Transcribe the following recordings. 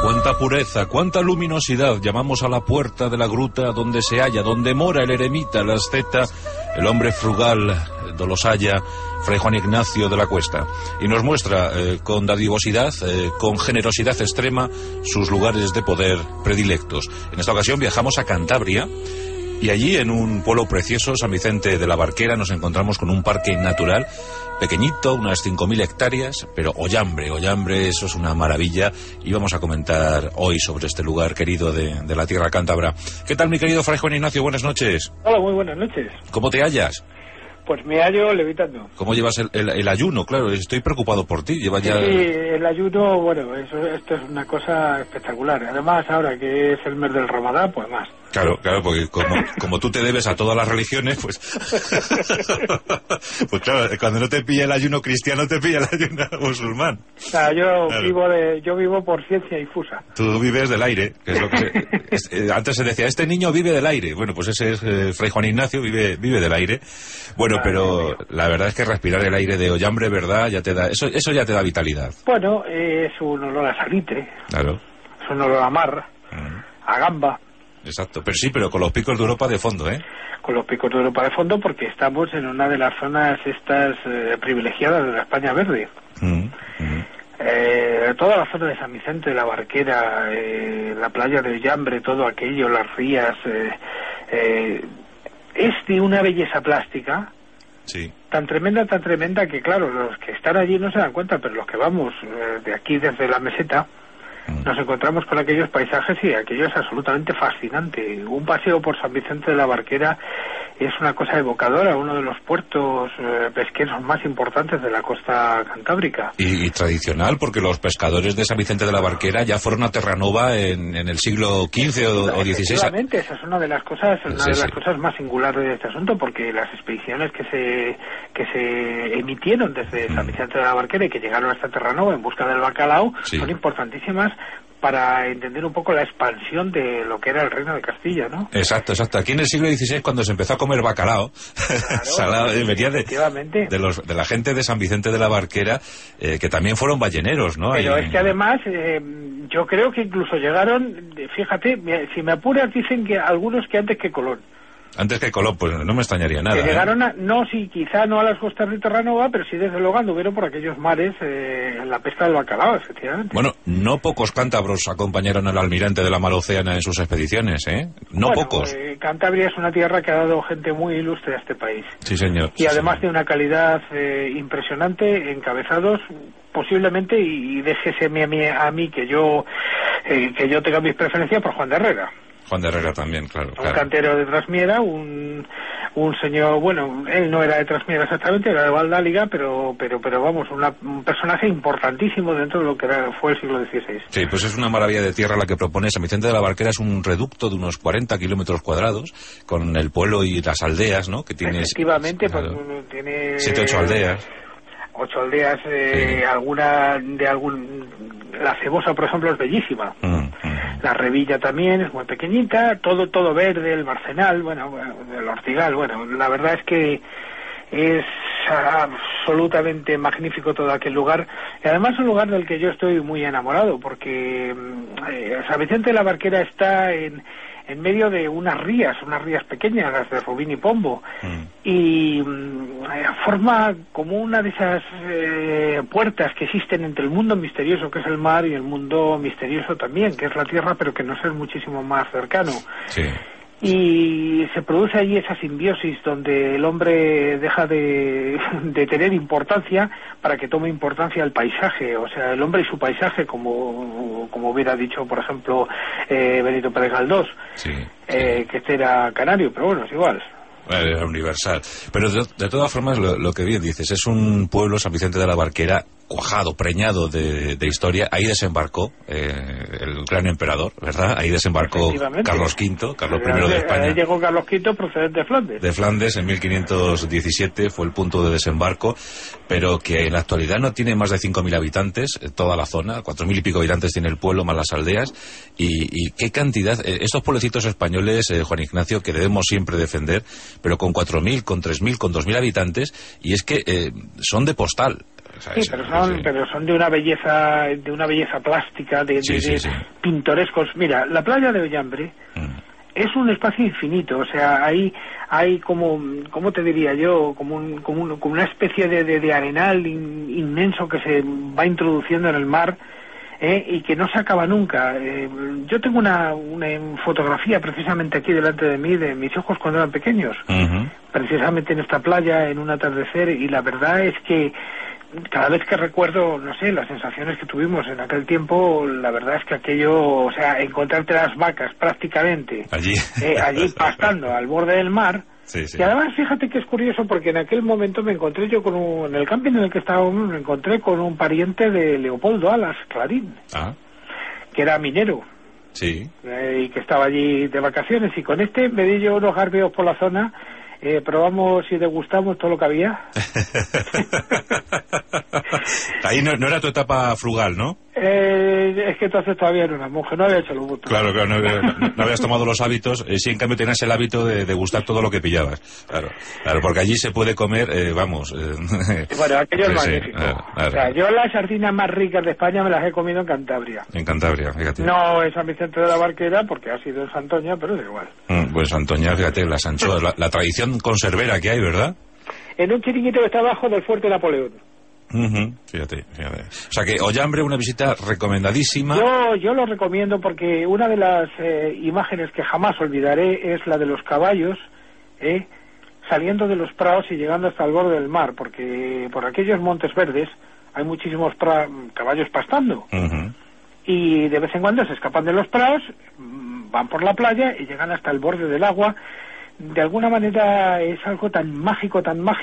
cuánta pureza, cuánta luminosidad. Llamamos a la puerta de la gruta donde se halla, donde mora el eremita, el asceta, el hombre frugal, dolosaya, Fray Juan Ignacio de la Cuesta. Y nos muestra con dadivosidad, con generosidad extrema, sus lugares de poder predilectos. En esta ocasión viajamos a Cantabria. Y allí, en un pueblo precioso, San Vicente de la Barquera, nos encontramos con un parque natural pequeñito, unas 5.000 hectáreas, pero Ollambre, eso es una maravilla. Y vamos a comentar hoy sobre este lugar querido de la tierra cántabra. ¿Qué tal, mi querido Fray Juan Ignacio? Buenas noches. Hola, muy buenas noches. ¿Cómo te hallas? Pues me hallo levitando. ¿Cómo llevas el ayuno? Claro, estoy preocupado por ti. Llevas ya... Sí, el ayuno, bueno, esto es una cosa espectacular. Además, ahora que es el mes del Ramadán, pues más. Claro, porque como tú te debes a todas las religiones, pues... pues claro, cuando no te pilla el ayuno cristiano, te pilla el ayuno musulmán. O sea, yo vivo por ciencia infusa. Tú vives del aire, que es lo que antes se decía, este niño vive del aire. Bueno, pues ese es Fray Juan Ignacio, vive del aire. Bueno, pero la verdad es que respirar el aire de Ollambre, ¿verdad? Ya te da, eso ya te da vitalidad. Bueno, es un olor a salitre. Claro. Es un olor a mar, a gamba. Exacto, pero con los picos de Europa de fondo, ¿eh? Con los picos de Europa de fondo, porque estamos en una de las zonas estas privilegiadas de la España verde. Toda la zona de San Vicente de la Barquera, la playa de Ollambre, todo aquello, las rías, es de una belleza plástica. Sí. Tan tremenda que, claro, los que están allí no se dan cuenta, pero los que vamos de aquí desde la meseta, nos encontramos con aquellos paisajes y aquello es absolutamente fascinante. Un paseo por San Vicente de la Barquera es una cosa evocadora, uno de los puertos pesqueros más importantes de la costa cantábrica. Y tradicional, porque los pescadores de San Vicente de la Barquera ya fueron a Terranova en el siglo XV o XVI. Efectivamente, esa es una de las cosas, cosas más singulares de este asunto, porque las expediciones que se emitieron desde San Vicente de la Barquera y que llegaron hasta Terranova en busca del bacalao son importantísimas para entender un poco la expansión de lo que era el Reino de Castilla, ¿no? Exacto. Aquí en el siglo XVI, cuando se empezó a comer bacalao, salado, venía de la gente de San Vicente de la Barquera, que también fueron balleneros, ¿no? Pero es que además, yo creo que incluso llegaron, fíjate, si me apuras, dicen que algunos que antes que Colón. Antes que Colón, pues no me extrañaría nada. Que llegaron quizá no a las costas de Terranova, pero sí desde luego anduvieron por aquellos mares en la pesca del bacalao, efectivamente. Bueno, no pocos cántabros acompañaron al almirante de la Mar Océana en sus expediciones, ¿eh? Pocos. Cantabria es una tierra que ha dado gente muy ilustre a este país. Sí, señor. Y además de una calidad impresionante, encabezados posiblemente, y déjeseme a mí que yo tenga mis preferencias por Juan de Herrera. Juan de Herrera también, claro. Un cantero de Trasmiera, un señor, bueno, él no era de Trasmiera exactamente, era de Valdáliga, pero vamos, un personaje importantísimo dentro de lo que fue el siglo XVI. Sí, pues es una maravilla de tierra la que propone. San Vicente de la Barquera es un reducto de unos 40 kilómetros cuadrados, con el pueblo y las aldeas, ¿no? Que tiene... Efectivamente, claro, pues tiene... 7 8 aldeas. 8 aldeas, la Cebosa, por ejemplo, es bellísima. La Revilla también es muy pequeñita, todo verde, el Barcenal, el Ortigal, la verdad es que es absolutamente magnífico todo aquel lugar, y además es un lugar del que yo estoy muy enamorado, porque San Vicente de la Barquera está en medio de unas rías pequeñas, las de Rubín y Pombo, y forma como una de esas puertas que existen entre el mundo misterioso que es el mar y el mundo misterioso también, que es la tierra, pero que nos es muchísimo más cercano. Sí. Y se produce allí esa simbiosis donde el hombre deja de tener importancia para que tome importancia el paisaje, o sea, el hombre y su paisaje, como hubiera dicho, por ejemplo, Benito Pérez Galdós, que este era canario, pero bueno, es igual. Era universal. Pero de todas formas, lo que bien dices, es un pueblo, San Vicente de la Barquera, cuajado, preñado de historia. Ahí desembarcó el gran emperador, ¿verdad? Ahí desembarcó Carlos V, Carlos I de España. Ahí llegó Carlos V procedente de Flandes. De Flandes, en 1517 fue el punto de desembarco, pero que en la actualidad no tiene más de 5.000 habitantes, toda la zona, 4.000 y pico habitantes tiene el pueblo, más las aldeas, y qué cantidad, estos pueblecitos españoles, Juan Ignacio, que debemos siempre defender, pero con 4.000, con 3.000, con 2.000 habitantes, y es que son de postal. Sí, pero son de una belleza plástica, de pintorescos. Mira, la playa de Ollambre es un espacio infinito, o sea, hay como, ¿cómo te diría yo? Como una especie de arenal inmenso que se va introduciendo en el mar, y que no se acaba nunca. Yo tengo una fotografía precisamente aquí delante de mí de mis hijos cuando eran pequeños, precisamente en esta playa, en un atardecer, y la verdad es que cada vez que recuerdo, no sé, las sensaciones que tuvimos en aquel tiempo, la verdad es que aquello, o sea, encontrarte las vacas prácticamente allí pastando al borde del mar. Sí. Y además, fíjate que es curioso porque en aquel momento me encontré yo en el camping en el que estábamos, me encontré con un pariente de Leopoldo Alas Clarín, que era minero. Sí. Y que estaba allí de vacaciones, y con este me di yo unos garbeos por la zona. Probamos y degustamos todo lo que había. Ahí no era tu etapa frugal, ¿no? Es que entonces todavía era una monja, no había hecho los votos. Claro, no habías tomado los hábitos, sí, en cambio tenías el hábito de degustar todo lo que pillabas. Claro, porque allí se puede comer, vamos. Bueno, aquello es magnífico. Claro. O sea, yo las sardinas más ricas de España me las he comido en Cantabria. En Cantabria, fíjate. No en San Vicente de la Barquera, porque ha sido en Santoña, pero es igual. Pues Santoña, fíjate, las anchoas, la tradición conservera que hay, ¿verdad? En un chiringuito que está abajo del Fuerte Napoleón. Fíjate. O sea que Ollambre, una visita recomendadísima. Yo lo recomiendo porque una de las imágenes que jamás olvidaré es la de los caballos saliendo de los prados y llegando hasta el borde del mar, porque por aquellos montes verdes hay muchísimos caballos pastando. Y de vez en cuando se escapan de los prados, van por la playa y llegan hasta el borde del agua. De alguna manera es algo tan mágico,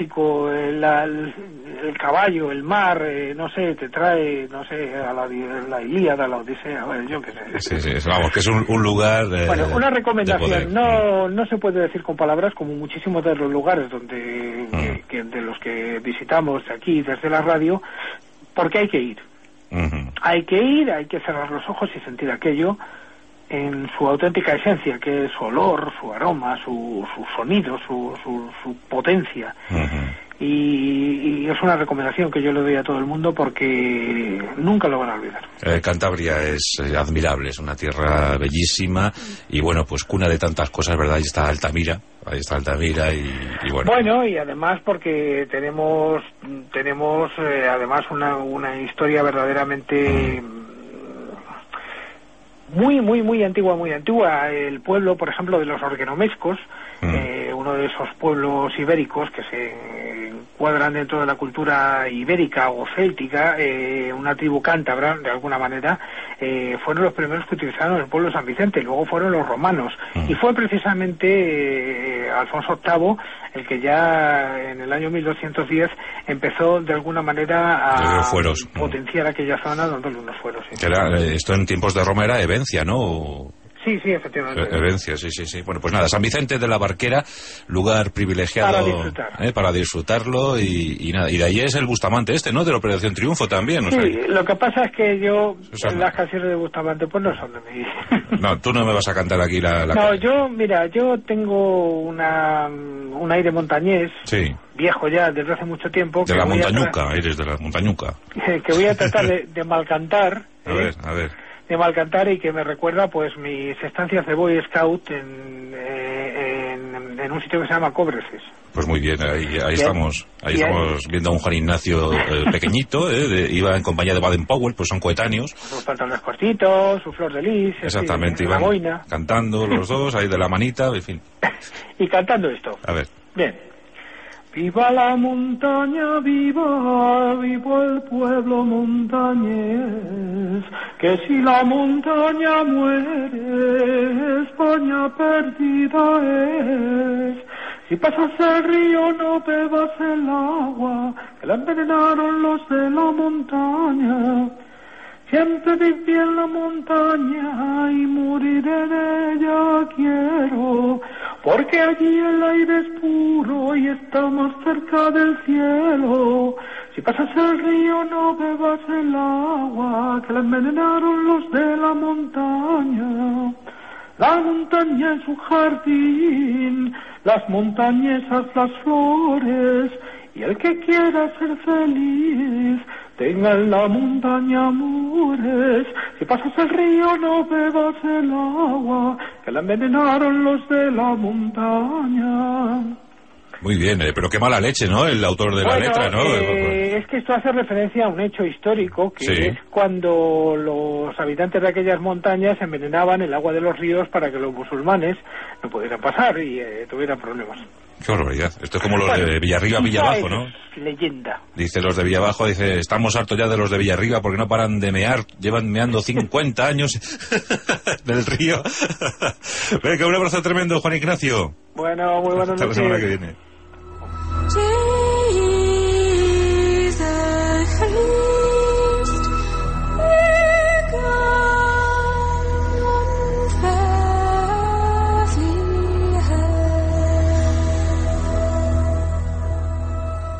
el caballo, el mar, no sé, te trae, no sé, a la Ilíada, a la Odisea, bueno, yo qué sé. Sí, vamos, que es un lugar bueno, una recomendación, no se puede decir con palabras, como muchísimos de los lugares donde de los que visitamos aquí desde la radio, porque hay que ir. Hay que ir, hay que cerrar los ojos y sentir aquello en su auténtica esencia, que es su olor, su aroma, su sonido, su potencia. Y es una recomendación que yo le doy a todo el mundo porque nunca lo van a olvidar. Cantabria es admirable, es una tierra bellísima y bueno, pues cuna de tantas cosas, ¿verdad? Ahí está Altamira y bueno. Bueno, y además porque tenemos además una historia verdaderamente muy antigua. El pueblo, por ejemplo, de los orguenomescos, uno de esos pueblos ibéricos que se encuadran dentro de la cultura ibérica o céltica, una tribu cántabra, de alguna manera, fueron los primeros que utilizaron el pueblo de San Vicente, y luego fueron los romanos. Y fue precisamente Alfonso VIII el que ya en el año 1210 empezó de alguna manera a potenciar aquella zona dándole unos fueros. Sí. Esto en tiempos de Roma era Evencia, ¿no? Sí, efectivamente. Evencia, sí. Bueno, pues nada, San Vicente de la Barquera, lugar privilegiado para disfrutarlo y nada. Y de ahí es el Bustamante ¿no? De la Operación Triunfo también. Sí, lo que pasa es que yo, las canciones de Bustamante, pues no son de mí. No, tú no me vas a cantar aquí la No, yo tengo un aire montañés, viejo ya, desde hace mucho tiempo. De la montañuca, eres de la montañuca. Que voy a tratar de malcantar. A ver. De malcantar, y que me recuerda pues mis estancias de Boy Scout en un sitio que se llama Cobreces. Pues muy bien, ahí estamos viendo a un Juan Ignacio pequeñito, iba en compañía de Baden Powell, pues son coetáneos. Sus pantalones cortitos, su flor de lis. Exactamente, iban cantando los dos, ahí de la manita, en fin. Y cantando esto. A ver. Bien. Viva la montaña, viva el pueblo montañés, que si la montaña muere, España perdida es. Si pasas el río no bebas el agua, que la envenenaron los de la montaña. Siempre viví en la montaña y morir en ella quiero, porque allí el aire es puro y está más cerca del cielo. Si pasas el río no bebas el agua, que la envenenaron los de la montaña. La montaña es un jardín, las montañesas las flores, Y el que quiera ser feliz, tenga en la montaña amores. Si pasas el río no bebas el agua, que la envenenaron los de la montaña. Muy bien, pero qué mala leche, ¿no? El autor de la letra, ¿no? Es que esto hace referencia a un hecho histórico, que es cuando los habitantes de aquellas montañas envenenaban el agua de los ríos para que los musulmanes no pudieran pasar y tuvieran problemas. Qué barbaridad. Esto es como los de Villarriba, Villabajo, ¿no? Leyenda. Dice los de Villabajo, dice, estamos hartos ya de los de Villarriba porque no paran de mear, llevan meando 50 años del río. Venga, un abrazo tremendo, Juan Ignacio. Bueno, muy buenas noches. Hasta la semana que viene.